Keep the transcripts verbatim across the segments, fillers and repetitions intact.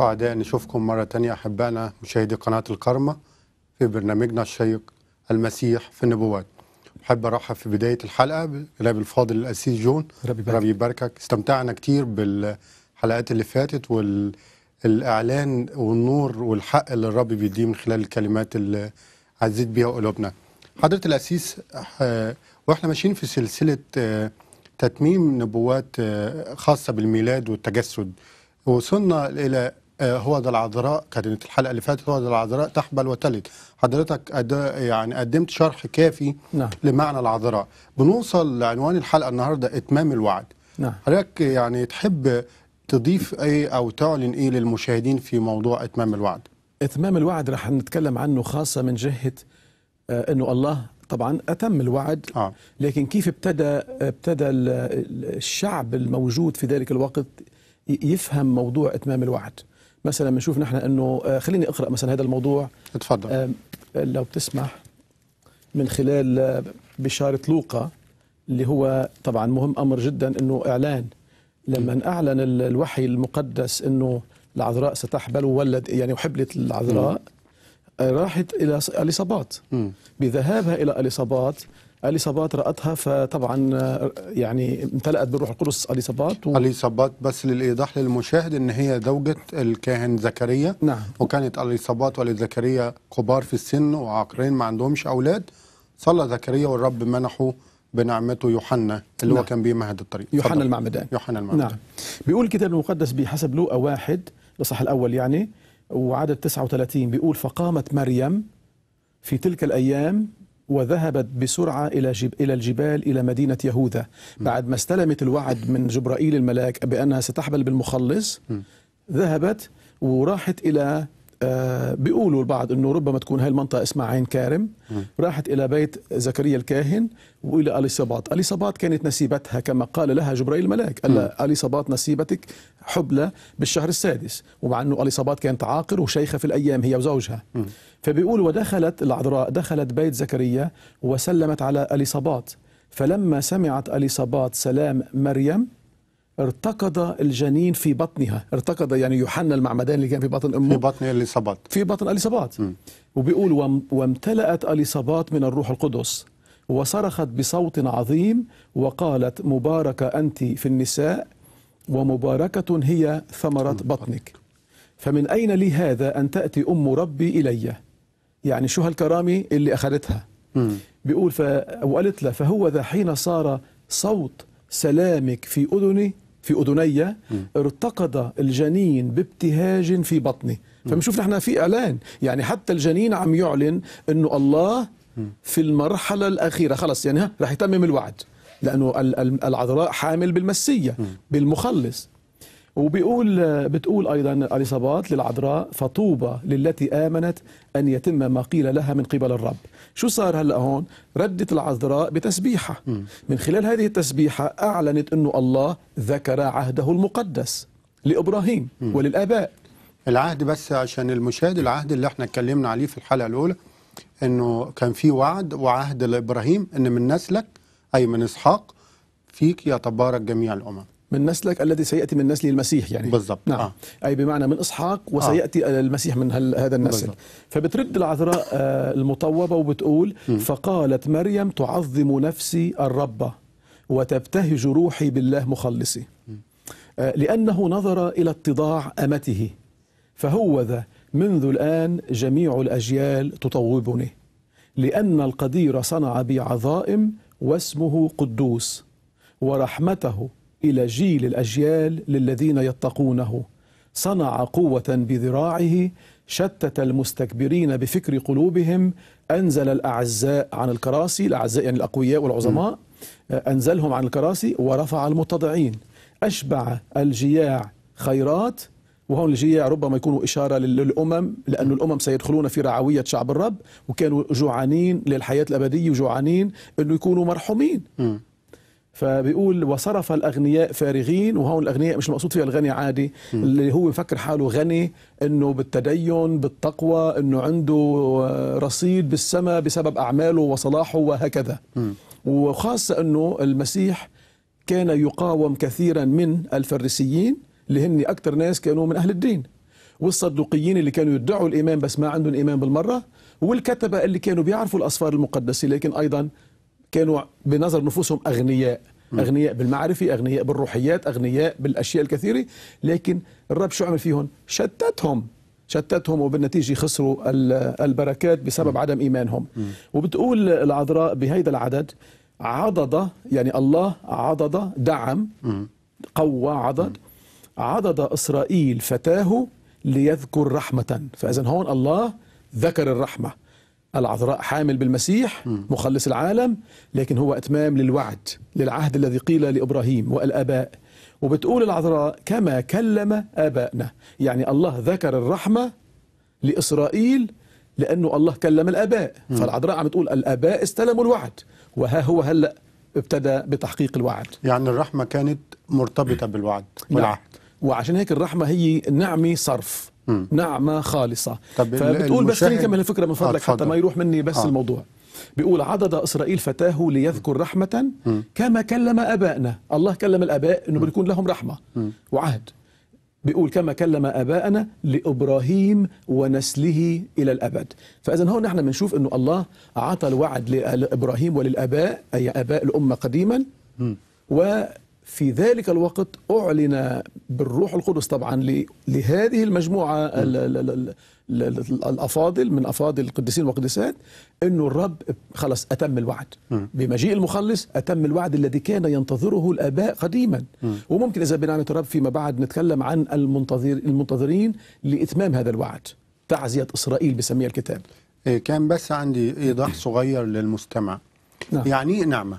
سعداء نشوفكم مرة تانية أحبائنا مشاهدي قناة الكرمة في برنامجنا الشيق المسيح في النبوات. أحب أرحب في بداية الحلقة بالرب الفاضل الأسيس جون، ربي يباركك. استمتعنا كتير بالحلقات اللي فاتت والإعلان والنور والحق اللي الرب بيديه من خلال الكلمات اللي عزيت بيها قلوبنا. حضرة الأسيس، وإحنا ماشيين في سلسلة تتميم نبوات خاصة بالميلاد والتجسد، وصلنا إلى هو ده العذراء. كانت الحلقة اللي فاتت هو ده العذراء تحبل وتلد. حضرتك يعني قدمت شرح كافي نعم. لمعنى العذراء. بنوصل لعنوان الحلقة النهاردة إتمام الوعد. نعم. حضرتك يعني تحب تضيف ايه او تعلن ايه للمشاهدين في موضوع إتمام الوعد؟ إتمام الوعد رح نتكلم عنه خاصة من جهة آه انه الله طبعا أتم الوعد. آه. لكن كيف ابتدى ابتدى الشعب الموجود في ذلك الوقت يفهم موضوع إتمام الوعد. مثلا بنشوف نحن انه خليني اقرا مثلا هذا الموضوع. اتفضل. لو بتسمح، من خلال بشاره لوقا اللي هو طبعا مهم امر جدا، انه اعلان لما اعلن الوحي المقدس انه العذراء ستحبل وولد يعني وحبلت العذراء، راحت الى اليصابات. بذهابها الى اليصابات، اليصابات رأتها فطبعا يعني امتلأت بالروح القدس اليصابات و... اليصابات بس للإيضاح للمشاهد ان هي زوجة الكاهن زكريا. نعم. وكانت اليصابات ولزكريا كبار في السن وعاقرين ما عندهمش اولاد. صلى زكريا والرب منحه بنعمته يوحنا اللي نعم. هو كان بيمهد الطريق. يوحنا المعمدان. يوحنا المعمدان. نعم. بيقول الكتاب المقدس بحسب لوقا واحد الإصحاح الأول يعني وعدد تسعة وثلاثين، بيقول فقامت مريم في تلك الأيام وذهبت بسرعة إلى جب إلى الجبال إلى مدينة يهوذا، بعد ما استلمت الوعد من جبرائيل الملاك بأنها ستحبل بالمخلص. ذهبت وراحت إلى آه بيقولوا البعض أنه ربما تكون هاي المنطقة اسمها عين كارم. راحت إلى بيت زكريا الكاهن وإلى اليصابات. اليصابات كانت نسيبتها كما قال لها جبرائيل الملاك، قال لها اليصابات نسيبتك حبلى بالشهر السادس، ومع أنه اليصابات كانت عاقر وشيخة في الأيام هي وزوجها. فبيقول ودخلت العذراء دخلت بيت زكريا وسلمت على اليصابات، فلما سمعت اليصابات سلام مريم ارتقد الجنين في بطنها. ارتقد يعني يوحنا المعمدان اللي كان في بطن امه، في بطن اليصابات في بطن اليصابات. وبيقول وامتلأت اليصابات من الروح القدس وصرخت بصوت عظيم وقالت مباركة أنت في النساء ومباركة هي ثمرة بطنك، فمن أين لي هذا أن تأتي أم ربي إلي؟ يعني شو هالكرامة اللي أخذتها؟ بيقول ف... وقالت له فهو ذا حين صار صوت سلامك في أذني في أذني ارتقد الجنين بابتهاج في بطني. فبنشوف نحن في إعلان، يعني حتى الجنين عم يعلن أنه الله في المرحلة الأخيرة خلص يعني ها رح يتمم الوعد، لأنه العذراء حامل بالمسيح بالمخلص. وبيقول بتقول أيضا اليصابات للعذراء فطوبى للتي آمنت أن يتم ما قيل لها من قبل الرب. شو صار هلأ هون؟ ردت العذراء بتسبيحة. من خلال هذه التسبيحة أعلنت أنه الله ذكر عهده المقدس لإبراهيم وللآباء. العهد بس عشان المشاهد، العهد اللي احنا اتكلمنا عليه في الحلقة الأولى أنه كان في وعد وعهد لإبراهيم أن من نسلك أي من إسحاق فيك يتبارك جميع الأمم. من نسلك الذي سيأتي من نسل المسيح يعني بالضبط. نعم. آه. أي بمعنى من إسحاق وسيأتي آه. المسيح من هذا النسل. بالزبط. فبترد العذراء آه المطوبة وبتقول م. فقالت مريم تعظم نفسي الرب وتبتهج روحي بالله مخلصي، آه لأنه نظر إلى اتضاع أمته، فهو ذا منذ الآن جميع الأجيال تطوبني، لأن القدير صنع بي عظائم واسمه قدوس، ورحمته إلى جيل الأجيال للذين يتقونه، صنع قوة بذراعه، شتت المستكبرين بفكر قلوبهم، أنزل الأعزاء عن الكراسي، الأعزاء يعني الأقوياء والعظماء، أنزلهم عن الكراسي ورفع المتضعين، أشبع الجياع خيرات. وهون الجياع ربما يكونوا إشارة للأمم، لأن الأمم سيدخلون في رعوية شعب الرب، وكانوا جوعانين للحياة الأبدية وجوعانين أنه يكونوا مرحومين. م. فبيقول وصرف الأغنياء فارغين. وهون الأغنياء مش المقصود فيها الغني عادي م. اللي هو مفكر حاله غني انه بالتدين بالتقوى انه عنده رصيد بالسماء بسبب أعماله وصلاحه وهكذا. م. وخاصة انه المسيح كان يقاوم كثيرا من الفريسيين اللي هن أكثر ناس كانوا من أهل الدين، والصدوقيين اللي كانوا يدعوا الإيمان بس ما عندهم إيمان بالمرة، والكتبة اللي كانوا بيعرفوا الأسفار المقدسة لكن أيضا كانوا بنظر نفوسهم أغنياء، أغنياء بالمعرفة، أغنياء بالروحيات، أغنياء بالأشياء الكثيرة. لكن الرب شو عمل فيهم؟ شتتهم شتتهم وبالنتيجة خسروا البركات بسبب عدم إيمانهم. وبتقول العذراء بهيدا العدد عضد، يعني الله عضد دعم قوى عضد عضد إسرائيل فتاه ليذكر رحمة. فإذن هون الله ذكر الرحمة. العذراء حامل بالمسيح مخلص العالم، لكن هو إتمام للوعد للعهد الذي قيل لإبراهيم والآباء. وبتقول العذراء كما كلم آبائنا، يعني الله ذكر الرحمة لإسرائيل لأنه الله كلم الآباء. فالعذراء عم تقول الآباء استلموا الوعد، وها هو هلأ ابتدى بتحقيق الوعد. يعني الرحمة كانت مرتبطة بالوعد والعهد. وعشان هيك الرحمة هي نعمة صرف، م. نعمة خالصة. فبتقول بس خليني نكمل الفكرة من فضلك حتى ما يروح مني بس آه. الموضوع. بيقول عضد إسرائيل فتاه ليذكر رحمة م. كما كلم آبائنا. الله كلم الآباء إنه بيكون لهم رحمة م. وعهد. بيقول كما كلم آباءنا لإبراهيم ونسله إلى الأبد. فإذن هون نحن بنشوف إنه الله أعطى الوعد لإبراهيم وللآباء، أي آباء الأمة قديما، م. وفي ذلك الوقت أعلن بالروح القدس طبعا لهذه المجموعة الأفاضل من أفاضل القديسين والقديسات أنه الرب خلص أتم الوعد بمجيء المخلص، أتم الوعد الذي كان ينتظره الآباء قديما. وممكن إذا بنعمة الرب فيما بعد نتكلم عن المنتظر المنتظرين لإتمام هذا الوعد. تعزية إسرائيل بسميها الكتاب. كان بس عندي إيضاح صغير للمستمع. نعم. يعني نعمة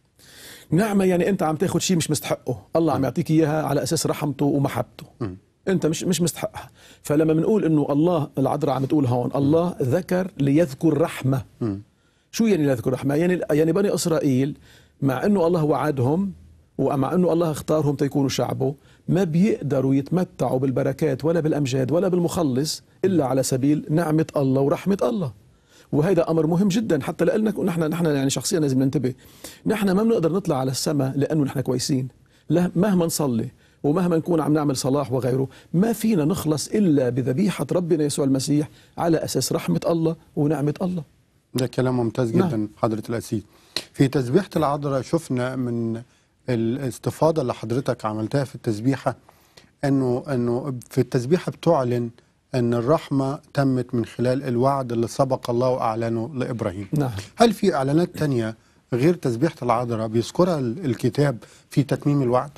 نعمة يعني أنت عم تاخد شيء مش مستحقه، الله عم يعطيك إياها على أساس رحمته ومحبته. م. أنت مش مش مستحقها. فلما بنقول إنه الله، العذراء عم تقول هون الله ذكر ليذكر رحمة. م. شو يعني ليذكر رحمة؟ يعني يعني بني إسرائيل مع إنه الله وعدهم ومع إنه الله اختارهم تيكونوا شعبه، ما بيقدروا يتمتعوا بالبركات ولا بالأمجاد ولا بالمخلص إلا على سبيل نعمة الله ورحمة الله. وهذا أمر مهم جدا حتى لأننا نحن نحن يعني شخصيا لازم ننتبه. نحن ما بنقدر نطلع على السماء لأنه نحن كويسين، مهما نصلي ومهما نكون عم نعمل صلاح وغيره، ما فينا نخلص إلا بذبيحة ربنا يسوع المسيح على أساس رحمة الله ونعمة الله. ده كلام ممتاز جدا. نعم. حضرة الأسيس، في تسبيحة العذراء شفنا من الاستفاضة اللي حضرتك عملتها في التسبيحة أنه أنه في التسبيحة بتعلن أن الرحمة تمت من خلال الوعد اللي سبق الله وأعلنه لإبراهيم. نعم. هل في إعلانات تانية غير تسبيحة العذراء بيذكرها الكتاب في تتميم الوعد؟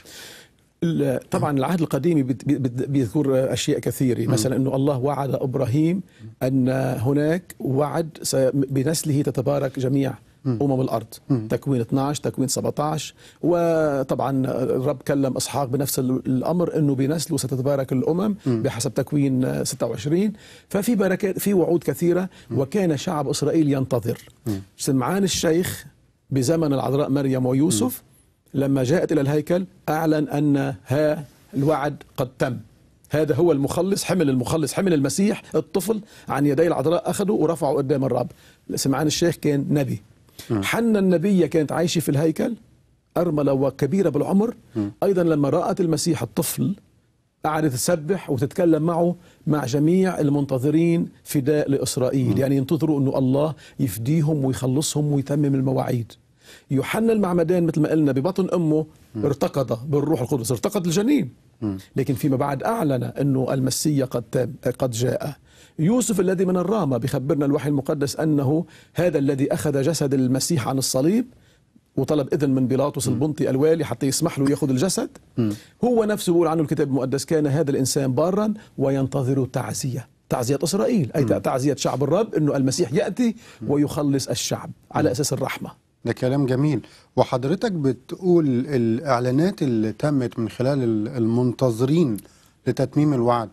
طبعا العهد القديم بيذكر أشياء كثيرة، مثلا أنه الله وعد إبراهيم أن هناك وعد بنسله تتبارك جميع أمم الأرض. م. تكوين اثناشر، تكوين سبعة عشر. وطبعا الرب كلم إسحاق بنفس الأمر أنه بنسله ستتبارك الأمم م. بحسب تكوين ستة وعشرين. ففي بركات، في وعود كثيرة. م. وكان شعب إسرائيل ينتظر. م. سمعان الشيخ بزمن العذراء مريم ويوسف م. لما جاءت إلى الهيكل أعلن أن ها الوعد قد تم، هذا هو المخلص، حمل المخلص، حمل المسيح الطفل عن يدي العذراء، أخذه ورفعه قدام الرب. سمعان الشيخ كان نبي. حنا النبية كانت عايشة في الهيكل، أرملة وكبيرة بالعمر. م. أيضا لما رأت المسيح الطفل قعدت تسبح وتتكلم معه مع جميع المنتظرين فداء لإسرائيل. م. يعني ينتظروا أنه الله يفديهم ويخلصهم ويتمم المواعيد. يوحنا المعمدان مثل ما قلنا ببطن أمه م. ارتقد بالروح القدس، ارتقد الجنين. م. لكن فيما بعد أعلن أنه المسيح قد تم، قد جاء. يوسف الذي من الرامة بخبرنا الوحي المقدس أنه هذا الذي أخذ جسد المسيح عن الصليب وطلب إذن من بيلاطس البنطي الوالي حتى يسمح له يأخذ الجسد. م. هو نفسه بيقول عنه الكتاب المقدس كان هذا الإنسان بارا وينتظر تعزية، تعزية إسرائيل، أي م. تعزية شعب الرب أنه المسيح يأتي ويخلص الشعب على أساس الرحمة. ده كلام جميل. وحضرتك بتقول الإعلانات اللي تمت من خلال المنتظرين لتتميم الوعد.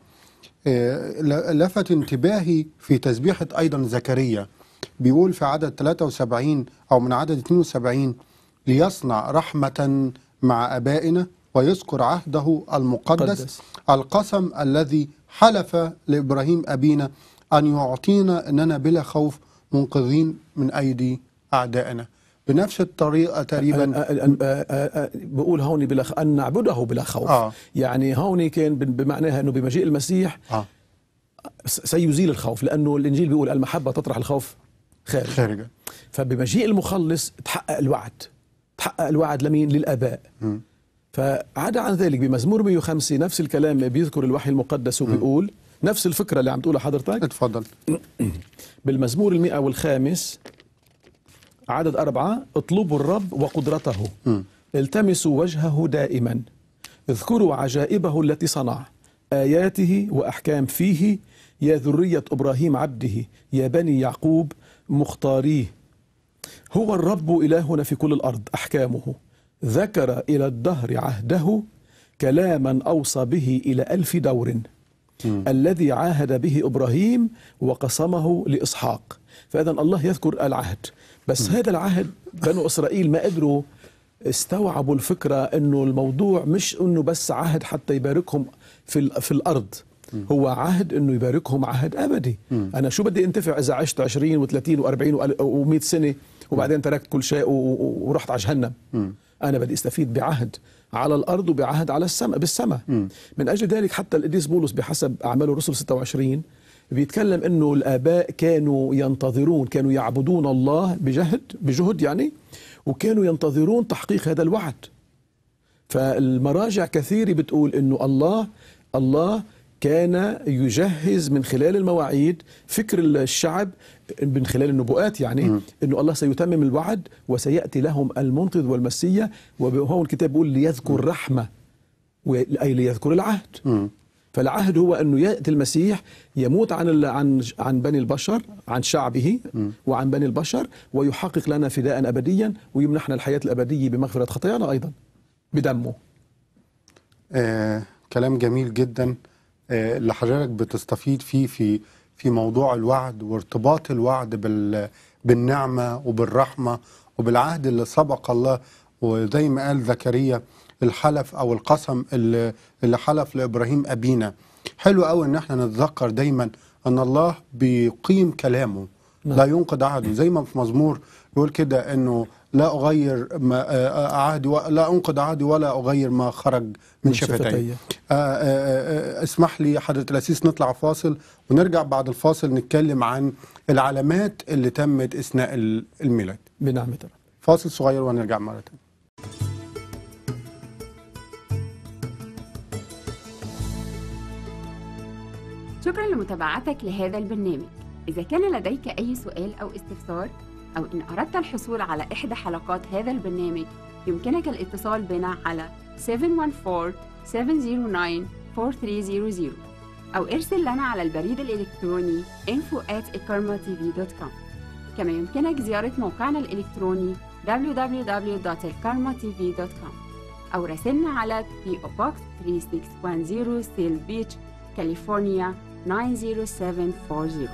لفت انتباهي في تسبيحة أيضا زكريا، بيقول في عدد ثلاثة وسبعين أو من عدد اثنين وسبعين ليصنع رحمة مع أبائنا ويذكر عهده المقدس قدس. القسم الذي حلف لإبراهيم أبينا أن يعطينا أننا بلا خوف منقذين من أيدي أعدائنا. بنفس الطريقة تقريبا بقول هوني بلا أن نعبده بلا خوف. آه. يعني هوني كان بمعناها أنه بمجيء المسيح آه. سيزيل الخوف، لأنه الإنجيل بيقول المحبة تطرح الخوف خارج خارج. فبمجيء المخلص تحقق الوعد، تحقق الوعد لمين؟ للآباء. م. فعدا عن ذلك بمزمور مئة وخمسة نفس الكلام بيذكر الوحي المقدس وبيقول م. نفس الفكرة اللي عم تقولها حضرتك. اتفضل. بالمزمور المئة والخامس عدد أربعة: اطلبوا الرب وقدرته م. التمسوا وجهه دائما، اذكروا عجائبه التي صنع، آياته وأحكام فيه، يا ذرية إبراهيم عبده، يا بني يعقوب مختاريه. هو الرب إلهنا في كل الأرض، أحكامه ذكر إلى الدهر عهده، كلاما أوصى به إلى ألف دور، م. الذي عاهد به إبراهيم وقسمه لإسحاق. فإذا الله يذكر العهد، بس م. هذا العهد بنو إسرائيل ما قدروا استوعبوا الفكرة أنه الموضوع مش أنه بس عهد حتى يباركهم في, في الأرض، م. هو عهد أنه يباركهم عهد أبدي. م. أنا شو بدي انتفع إذا عشت عشرين وثلاثين وأربعين ومئة سنة وبعدين تركت كل شيء ورحت على جهنم؟ م. أنا بدي استفيد بعهد على الأرض وبعهد على السماء بالسماء. م. من أجل ذلك حتى القديس بولس بحسب أعمال الرسل ستة وعشرين بيتكلم أنه الآباء كانوا ينتظرون، كانوا يعبدون الله بجهد بجهد يعني، وكانوا ينتظرون تحقيق هذا الوعد. فالمراجع كثيرة بتقول أنه الله الله كان يجهز من خلال المواعيد فكر الشعب من خلال النبوءات، يعني م. أنه الله سيتمم الوعد وسيأتي لهم المنقذ والمسيا. وهون الكتاب بيقول ليذكر رحمة، أي ليذكر العهد. م. فالعهد هو أنه يأتي المسيح يموت عن عن عن بني البشر، عن شعبه م. وعن بني البشر، ويحقق لنا فداء أبديا ويمنحنا الحياة الأبدية بمغفرة خطايانا أيضا بدمه. آه، كلام جميل جدا آه، اللي حضرتك بتستفيد فيه في في موضوع الوعد وارتباط الوعد بال بالنعمة وبالرحمة وبالعهد اللي سبق الله. وزي ما قال زكريا الحلف أو القسم اللي, اللي حلف لإبراهيم أبينا. حلو قوي إن احنا نتذكر دايما أن الله بيقيم كلامه، لا ينقض عهده، زي ما في مزمور يقول كده إنه لا أغير ما عهدي، لا أنقض عهدي ولا أغير ما خرج من شفتي. اسمح لي حضرة الأسيس نطلع فاصل ونرجع بعد الفاصل نتكلم عن العلامات اللي تمت أثناء الميلاد بنعمة الله. فاصل صغير ونرجع مرة تانية. شكرا لمتابعتك لهذا البرنامج. إذا كان لديك أي سؤال أو استفسار، أو إن أردت الحصول على إحدى حلقات هذا البرنامج، يمكنك الاتصال بنا على سبعة واحد أربعة سبعة صفر تسعة أربعة ثلاثة صفر صفر أو ارسل لنا على البريد الإلكتروني info at ikarma t v dot com. كما يمكنك زيارة موقعنا الإلكتروني w w w dot ikarma t v dot com أو راسلنا على بي أو Box ثلاثة ستة واحد صفر سيل بيتش كاليفورنيا تسعة صفر سبعة أربعة صفر.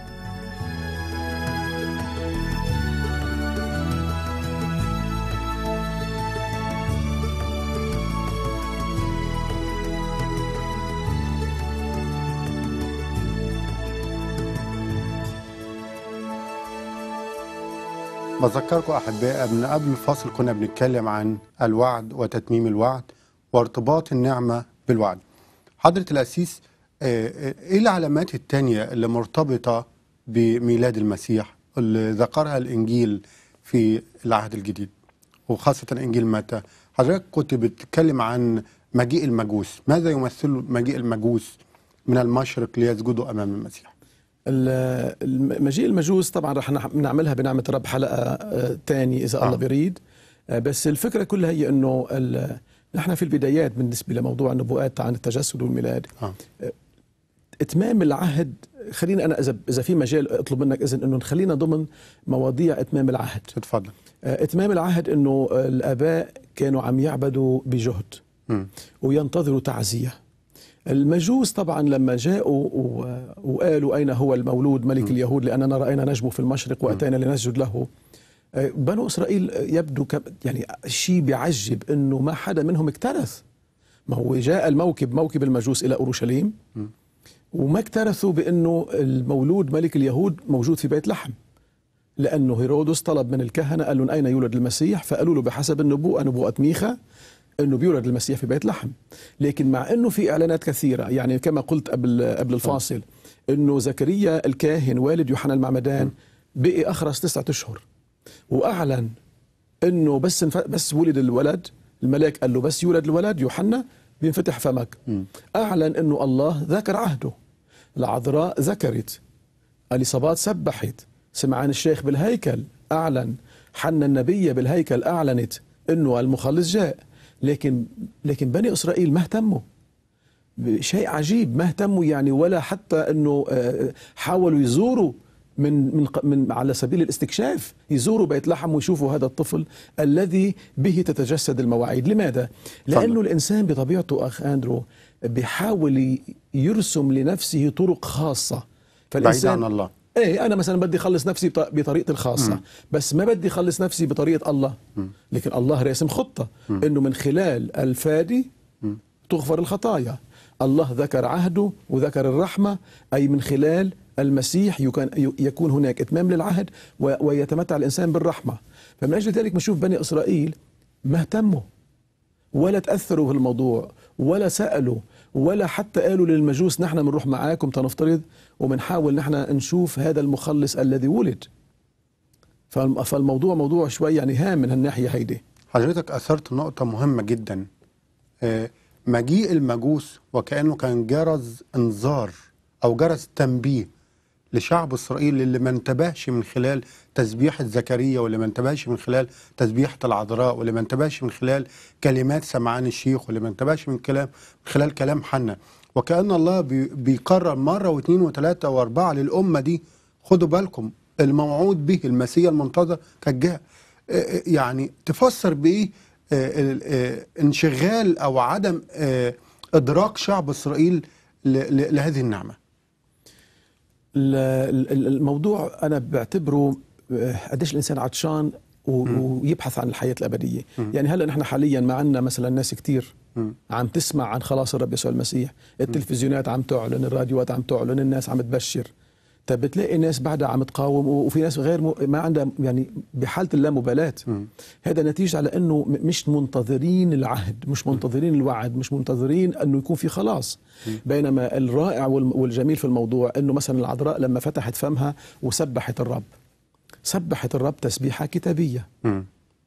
بذكركم أحبائي من قبل الفاصل كنا بنتكلم عن الوعد وتتميم الوعد وارتباط النعمة بالوعد. حضرة الأسيس، إيه العلامات التانية اللي مرتبطة بميلاد المسيح اللي ذكرها الإنجيل في العهد الجديد وخاصة إنجيل متى؟ حضرتك كنت بتتكلم عن مجيء المجوس، ماذا يمثل مجيء المجوس من المشرق ليسجدوا أمام المسيح؟ مجيء المجوس طبعا رح نعملها بنعمة رب حلقة تاني إذا آه. الله بيريد. بس الفكرة كلها هي أنه نحن في البدايات بالنسبة لموضوع النبوءات عن التجسد والميلاد. آه. إتمام العهد، خلينا أنا إذا إذا في مجال أطلب منك إذن أنه نخلينا ضمن مواضيع إتمام العهد. اتفضل. إتمام العهد أنه الآباء كانوا عم يعبدوا بجهد م. وينتظروا تعزية. المجوس طبعا لما جاءوا وقالوا أين هو المولود ملك م. اليهود لأننا رأينا نجمه في المشرق وأتينا لنسجد له، بنو إسرائيل يبدو يعني شيء بيعجب أنه ما حدا منهم اكترث. ما هو جاء الموكب موكب المجوس إلى أورشليم م. وما اكترثوا بأنه المولود ملك اليهود موجود في بيت لحم، لأنه هيرودس طلب من الكهنة قال لهم أين يولد المسيح، فقالوا له بحسب النبوءة نبوءة ميخا أنه بيولد المسيح في بيت لحم. لكن مع أنه في إعلانات كثيرة، يعني كما قلت قبل قبل الفاصل انه زكريا الكاهن والد يوحنا المعمدان بقي اخرس تسعة اشهر، واعلن انه بس بس ولد الولد، الملاك قال له بس يولد الولد يوحنا بينفتح فمك. اعلن انه الله ذكر عهده. العذراء ذكرت، اليصابات سبحت، سمعان الشيخ بالهيكل اعلن، حنا النبيه بالهيكل اعلنت انه المخلص جاء. لكن لكن بني اسرائيل ما اهتموا، شيء عجيب، ما اهتموا يعني، ولا حتى انه حاولوا يزوروا من من من على سبيل الاستكشاف، يزوروا بيت لحم ويشوفوا هذا الطفل الذي به تتجسد المواعيد. لماذا؟ لانه الانسان بطبيعته اخ اندرو بيحاول يرسم لنفسه طرق خاصه، بعيد عن الله. ايه انا مثلا بدي اخلص نفسي بطريقتي الخاصه، م. بس ما بدي اخلص نفسي بطريقه الله. م. لكن الله راسم خطه، م. انه من خلال الفادي م. تغفر الخطايا. الله ذكر عهده وذكر الرحمه، اي من خلال المسيح يكون هناك اتمام للعهد ويتمتع الانسان بالرحمه. فمن اجل ذلك بنشوف بني اسرائيل ما اهتموا ولا تاثروا بالموضوع ولا سالوا ولا حتى قالوا للمجوس نحن بنروح معاكم تنفترض وبنحاول نحن نشوف هذا المخلص الذي ولد. فالموضوع موضوع شوي يعني هام من هالناحيه هيدي. حضرتك اثرت نقطه مهمه جدا، مجيء المجوس وكانه كان جرس انذار او جرس تنبيه لشعب اسرائيل اللي ما انتبهش من خلال تسبيحة زكريا، واللي ما انتبهش من خلال تسبيحة العذراء، واللي ما انتبهش من خلال كلمات سمعان الشيخ، واللي ما انتبهش من كلام من خلال كلام حنا. وكأن الله بي بيقرر مرة واثنين وثلاثة واربعة للأمة دي، خدوا بالكم الموعود به المسيح المنتظر قد جاء. يعني تفسر بإيه انشغال أو عدم إدراك شعب إسرائيل لهذه النعمة؟ الموضوع أنا بعتبره قديش الإنسان عطشان ويبحث عن الحياة الأبدية. م. يعني هلأ نحن حاليا ما عندنا مثلا ناس كتير م. عم تسمع عن خلاص الرب يسوع المسيح، التلفزيونات عم تعلن، الراديوات عم تعلن، الناس عم تبشر. طب بتلاقي ناس بعدها عم تقاوم، وفي ناس غير م... ما عندها يعني بحالة اللامبالاة. هذا نتيجة على أنه مش منتظرين العهد، مش منتظرين الوعد، مش منتظرين أنه يكون في خلاص. م. بينما الرائع والجميل في الموضوع أنه مثلا العذراء لما فتحت فمها وسبحت الرب، سبحت الرب تسبيحة كتابية. م.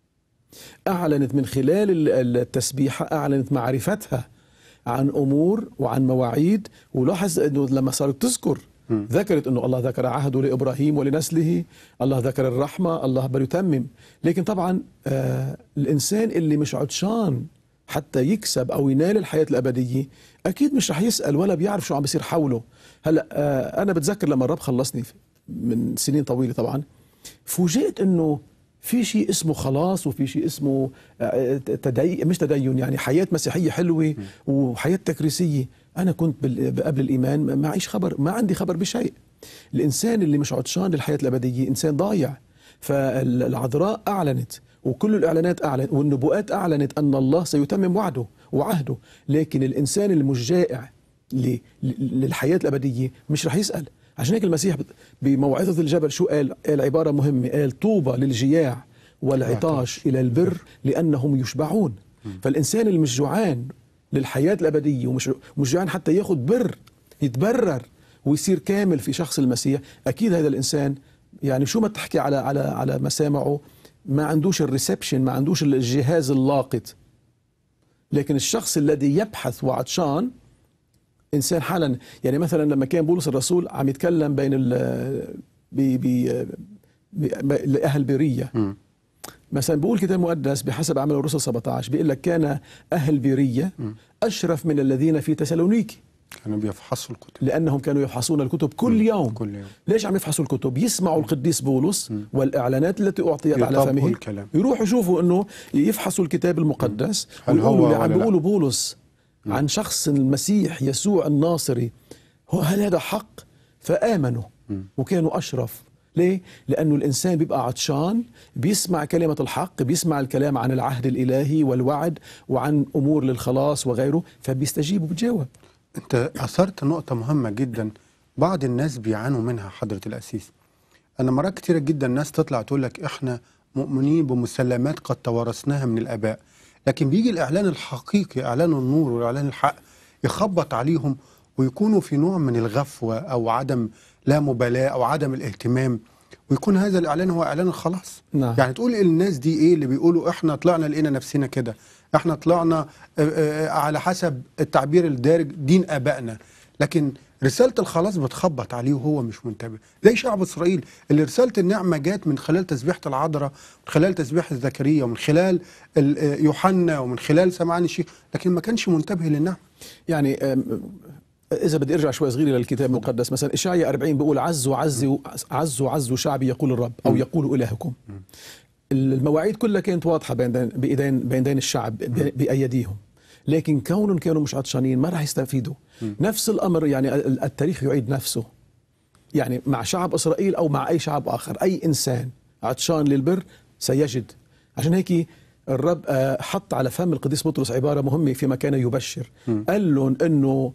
أعلنت من خلال التسبيحة، أعلنت معرفتها عن أمور وعن مواعيد. ولاحظ أنه لما صارت تذكر م. ذكرت أنه الله ذكر عهده لإبراهيم ولنسله، الله ذكر الرحمة، الله بيتمم. لكن طبعا آه الإنسان اللي مش عطشان حتى يكسب أو ينال الحياة الأبدية أكيد مش رح يسأل ولا بيعرف شو عم بيصير حوله. هلأ آه أنا بتذكر لما الرب خلصني من سنين طويلة طبعا، فوجئت أنه في شيء اسمه خلاص، وفي شيء اسمه تدين، مش تدين يعني حياة مسيحية حلوة وحياة تكريسية. أنا كنت قبل الإيمان ما معيش خبر، ما عندي خبر بشيء. الإنسان اللي مش عطشان للحياة الأبدية إنسان ضايع. فالعذراء أعلنت، وكل الإعلانات أعلنت، والنبوءات أعلنت أن الله سيتمم وعده وعهده. لكن الإنسان اللي مش جائع للحياة الأبدية مش رح يسأل. عشان هيك المسيح بموعظة الجبل شو قال؟ قال عبارة مهمة، قال طوبى للجياع والعطاش إلى البر لأنهم يشبعون. فالإنسان اللي مش جوعان للحياة الأبدية ومش مش جوعان حتى ياخد بر، يتبرر ويصير كامل في شخص المسيح، أكيد هذا الإنسان يعني شو ما تحكي على على على مسامعه ما عندوش الريسبشن، ما عندوش الجهاز اللاقط. لكن الشخص الذي يبحث وعطشان إنسان حالا، يعني مثلا لما كان بولس الرسول عم يتكلم بين ال بي بي لأهل بيرية، مثلا بيقول كتاب مقدس بحسب أعمال الرسل سبعة عشر بيقول لك كان أهل بيرية أشرف من الذين في تسالونيكي، كانوا بيفحصوا الكتب، لأنهم كانوا يفحصون الكتب كل يوم. كل يوم. ليش عم يفحصوا الكتب؟ يسمعوا القديس بولس م. والإعلانات التي أعطيت على فمه، الكلام. يروحوا يشوفوا أنه يفحصوا الكتاب المقدس ويقولوا اللي عم بيقولوا بولس م. عن شخص المسيح يسوع الناصري هو هل هذا حق؟ فآمنوا م. وكانوا أشرف. ليه؟ لأنه الإنسان بيبقى عطشان، بيسمع كلمة الحق، بيسمع الكلام عن العهد الإلهي والوعد وعن أمور للخلاص وغيره، فبيستجيب وبيجاوب. أنت أثرت نقطة مهمة جدا بعض الناس بيعانوا منها حضرة الأسيس. أنا مرات كتيرة جدا الناس تطلع تقول لك إحنا مؤمنين بمسلمات قد توارثناها من الآباء، لكن بيجي الإعلان الحقيقي، إعلان النور وإعلان الحق، يخبط عليهم ويكونوا في نوع من الغفوة أو عدم لا مبالاة أو عدم الاهتمام، ويكون هذا الإعلان هو إعلان الخلاص. نعم. يعني تقول الناس دي إيه اللي بيقولوا إحنا طلعنا لقينا نفسنا كده، إحنا طلعنا على حسب التعبير الدارج دين آبائنا، لكن رسالة الخلاص بتخبط عليه وهو مش منتبه، زي شعب إسرائيل اللي رسالة النعمة جات من خلال تسبيحة العذراء، من خلال تسبيحة زكريا، ومن خلال يوحنا، ومن خلال سمعان الشيخ، لكن ما كانش منتبه للنعمة. يعني إذا بدي أرجع شوي صغير للكتاب المقدس، مثلا إشعياء أربعين بيقول عزوا عزوا عزوا عزوا شعبي يقول الرب، أو يقول إلهكم. المواعيد كلها كانت واضحة بين بإيدين بين دين الشعب بأيديهم، لكن كونهم كانوا مش عطشانين ما راح يستفيدوا. نفس الأمر يعني التاريخ يعيد نفسه، يعني مع شعب إسرائيل أو مع أي شعب آخر، أي إنسان عطشان للبر سيجد. عشان هيك الرب حط على فم القديس بطرس عبارة مهمة فيما كان يبشر، قال لهم أنه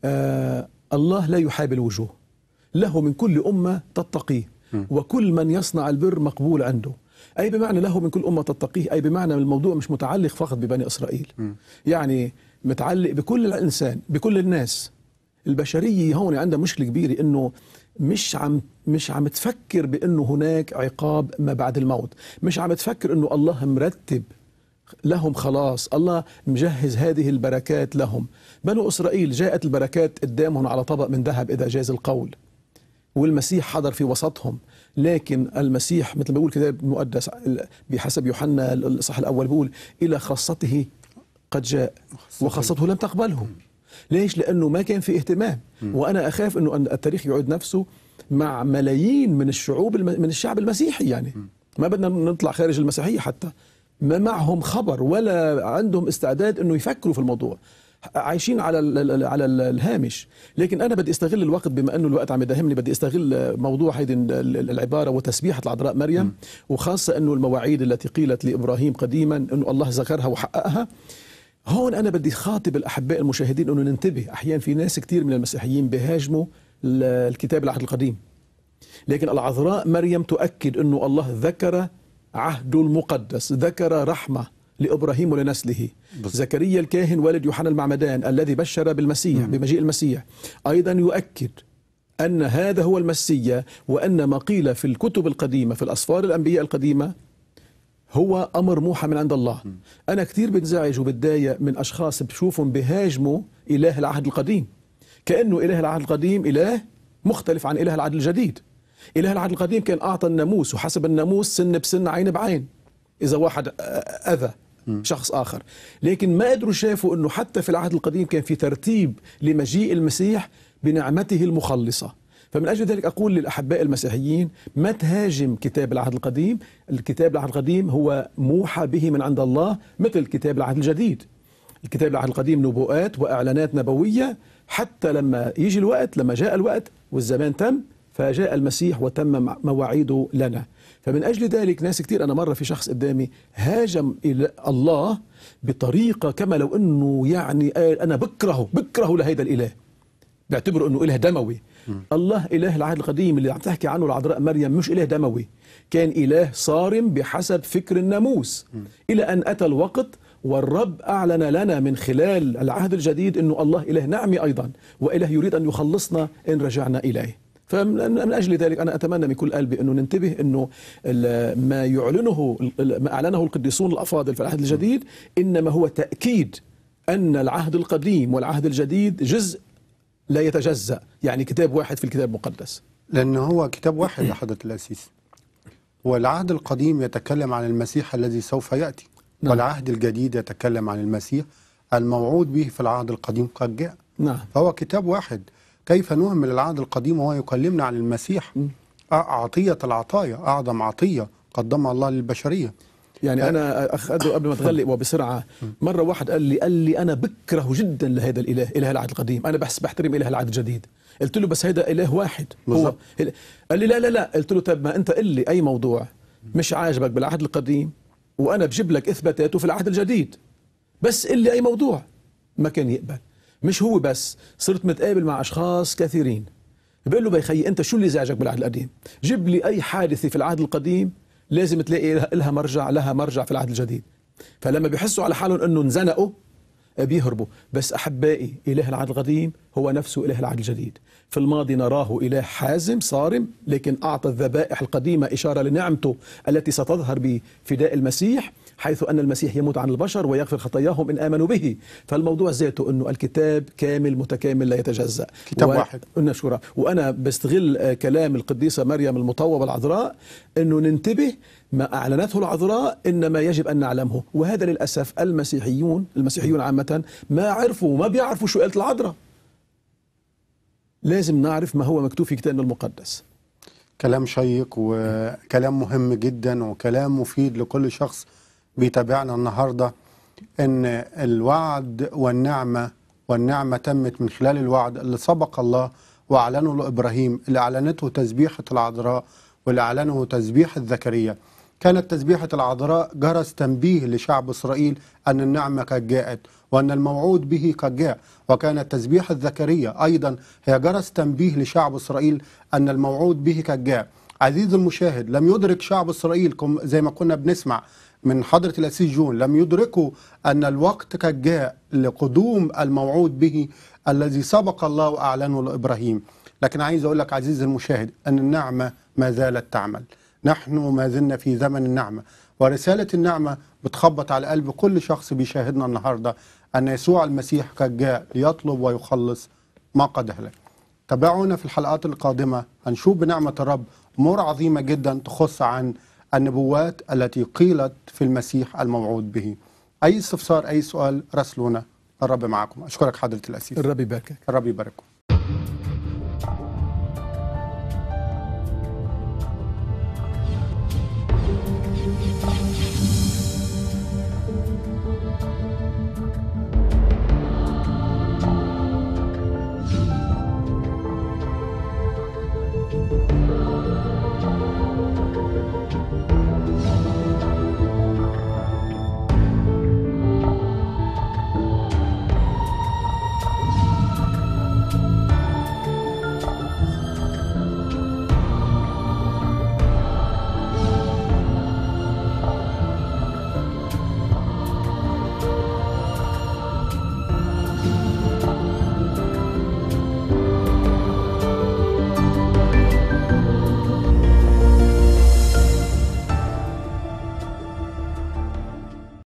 آه الله لا يحاب الوجوه، له من كل أمة تتقيه، وكل من يصنع البر مقبول عنده. أي بمعنى له من كل أمة تتقيه، أي بمعنى الموضوع مش متعلق فقط ببني إسرائيل، م. يعني متعلق بكل الإنسان، بكل الناس. البشرية هون عندها مشكلة كبيرة، إنه مش عم مش عم تفكر بأنه هناك عقاب ما بعد الموت، مش عم تفكر إنه الله مرتب لهم خلاص، الله مجهز هذه البركات لهم. بنو إسرائيل جاءت البركات قدامهم على طبق من ذهب إذا جاز القول، والمسيح حضر في وسطهم. لكن المسيح مثل ما بيقول الكتاب المقدس بحسب يوحنا الإصحاح الأول بيقول إلى خاصته قد جاء وخاصته لم تقبله. ليش؟ لأنه ما كان في اهتمام. وأنا أخاف أنه التاريخ يعود نفسه مع ملايين من الشعوب من الشعب المسيحي، يعني ما بدنا نطلع خارج المسيحية حتى، ما معهم خبر ولا عندهم استعداد أنه يفكروا في الموضوع، عايشين على ال على ال الهامش. لكن أنا بدي استغل الوقت، بما أنه الوقت عم يداهمني، بدي استغل موضوع هيدي العبارة وتسبيحة العذراء مريم، وخاصة أنه المواعيد التي قيلت لإبراهيم قديما أنه الله ذكرها وحققها. هون أنا بدي خاطب الأحباء المشاهدين أنه ننتبه. أحيانا في ناس كتير من المسيحيين بيهاجموا الكتاب العهد القديم، لكن العذراء مريم تؤكد أنه الله ذكر عهده المقدس، ذكر رحمة لإبراهيم ولنسله. زكريا الكاهن والد يوحنا المعمدان الذي بشر بالمسيح م. بمجيء المسيح أيضا يؤكد أن هذا هو المسيا، وأن ما قيل في الكتب القديمة في الأسفار الأنبياء القديمة هو أمر موحى من عند الله. م. أنا كثير بنزعج وبتضايق من أشخاص بشوفهم بهاجموا إله العهد القديم، كأنه إله العهد القديم إله مختلف عن إله العهد الجديد. إله العهد القديم كان أعطى الناموس، وحسب الناموس سن بسن عين بعين إذا واحد أذى شخص آخر. لكن ما قدروا شافوا أنه حتى في العهد القديم كان في ترتيب لمجيء المسيح بنعمته المخلصة. فمن أجل ذلك أقول للأحباء المسيحيين ما تهاجم كتاب العهد القديم. الكتاب العهد القديم هو موحى به من عند الله، مثل كتاب العهد الجديد. الكتاب العهد القديم نبوءات وإعلانات نبوية، حتى لما يجي الوقت، لما جاء الوقت والزمان تم، فجاء المسيح وتم مواعيده لنا. فمن أجل ذلك ناس كتير، أنا مرة في شخص قدامي هاجم إلى الله بطريقة كما لو أنه يعني أنا بكره بكره لهذا الإله، بيعتبروا أنه إله دموي. م. الله إله العهد القديم اللي عم تحكي عنه العذراء مريم مش إله دموي، كان إله صارم بحسب فكر الناموس. م. إلى أن أتى الوقت والرب أعلن لنا من خلال العهد الجديد أنه الله إله نعمي أيضا، وإله يريد أن يخلصنا إن رجعنا إليه. فمن أجل ذلك أنا أتمنى من كل قلبي أنه ننتبه أنه ما يعلنه ما أعلنه القديسون الأفاضل في العهد الجديد إنما هو تأكيد أن العهد القديم والعهد الجديد جزء لا يتجزأ، يعني كتاب واحد في الكتاب المقدس، لأنه هو كتاب واحد يا حضرة الأسيس. والعهد القديم يتكلم عن المسيح الذي سوف يأتي، نعم. والعهد الجديد يتكلم عن المسيح الموعود به في العهد القديم قد جاء، نعم. فهو كتاب واحد. كيف نهمل العهد القديم وهو يكلمنا عن المسيح، عطية العطايا، أعظم عطية قدمها الله للبشرية. يعني أنا أخذه قبل ما تغلق وبسرعة، مرة واحد قال لي قال لي أنا بكره جدا لهذا الإله، إله العهد القديم، أنا بس بحترم إله العهد الجديد. قلت له بس هذا إله واحد هو. قال لي لا لا لا. قلت له طب ما أنت قل لي أي موضوع مش عاجبك بالعهد القديم وأنا بجيب لك إثباتاته في العهد الجديد، بس قل لي أي موضوع. ما كان يقبل. مش هو بس، صرت متقابل مع أشخاص كثيرين بقول له بيخي أنت شو اللي زعجك بالعهد القديم؟ جيب لي أي حادثة في العهد القديم لازم تلاقي لها مرجع لها مرجع في العهد الجديد. فلما بيحسوا على حالهم أنه انزنقوا بيهربوا. بس أحبائي، إله العهد القديم هو نفسه إله العهد الجديد. في الماضي نراه إله حازم صارم، لكن أعطى الذبائح القديمة إشارة لنعمته التي ستظهر بفداء المسيح، حيث أن المسيح يموت عن البشر ويغفر خطاياهم إن آمنوا به. فالموضوع ذاته أنه الكتاب كامل متكامل لا يتجزأ، كتاب و... واحد. نشكره. وأنا بستغل كلام القديسة مريم المطوبة العذراء أنه ننتبه ما أعلنته العذراء إنما يجب أن نعلمه. وهذا للأسف المسيحيون المسيحيون عامة ما عرفوا ما بيعرفوا شو قالت العذراء. لازم نعرف ما هو مكتوب في كتابنا المقدس. كلام شيق وكلام مهم جدا وكلام مفيد لكل شخص بيتابعنا النهاردة، ان الوعد والنعمة والنعمة تمت من خلال الوعد اللي سبق الله واعلنه لإبراهيم، اللي اعلنته تسبيحة العذراء واللي اعلنه تسبيحة زكريا. كانت تسبيحة العذراء جرس تنبيه لشعب إسرائيل أن النعمة قد جاءت وأن الموعود به قد جاء، وكانت تسبيحة زكريا أيضا هي جرس تنبيه لشعب إسرائيل أن الموعود به قد جاء. عزيزي المشاهد، لم يدرك شعب إسرائيل زي ما كنا بنسمع من حضرة الأسيس جون، لم يدركوا أن الوقت قد جاء لقدوم الموعود به الذي سبق الله وأعلنه لإبراهيم. لكن عايز أقول لك عزيزي المشاهد أن النعمة ما زالت تعمل. نحن ما زلنا في زمن النعمة، ورسالة النعمة بتخبط على قلب كل شخص بيشاهدنا النهاردة أن يسوع المسيح قد جاء ليطلب ويخلص ما قد أهلك. تابعونا في الحلقات القادمة، هنشوف بنعمة الرب أمور عظيمة جدا تخص عن النبوات التي قيلت في المسيح الموعود به. أي استفسار أي سؤال راسلونا. الرب معكم. أشكرك حضرة الأسيس. الرب يباركك. الرب يبارككم.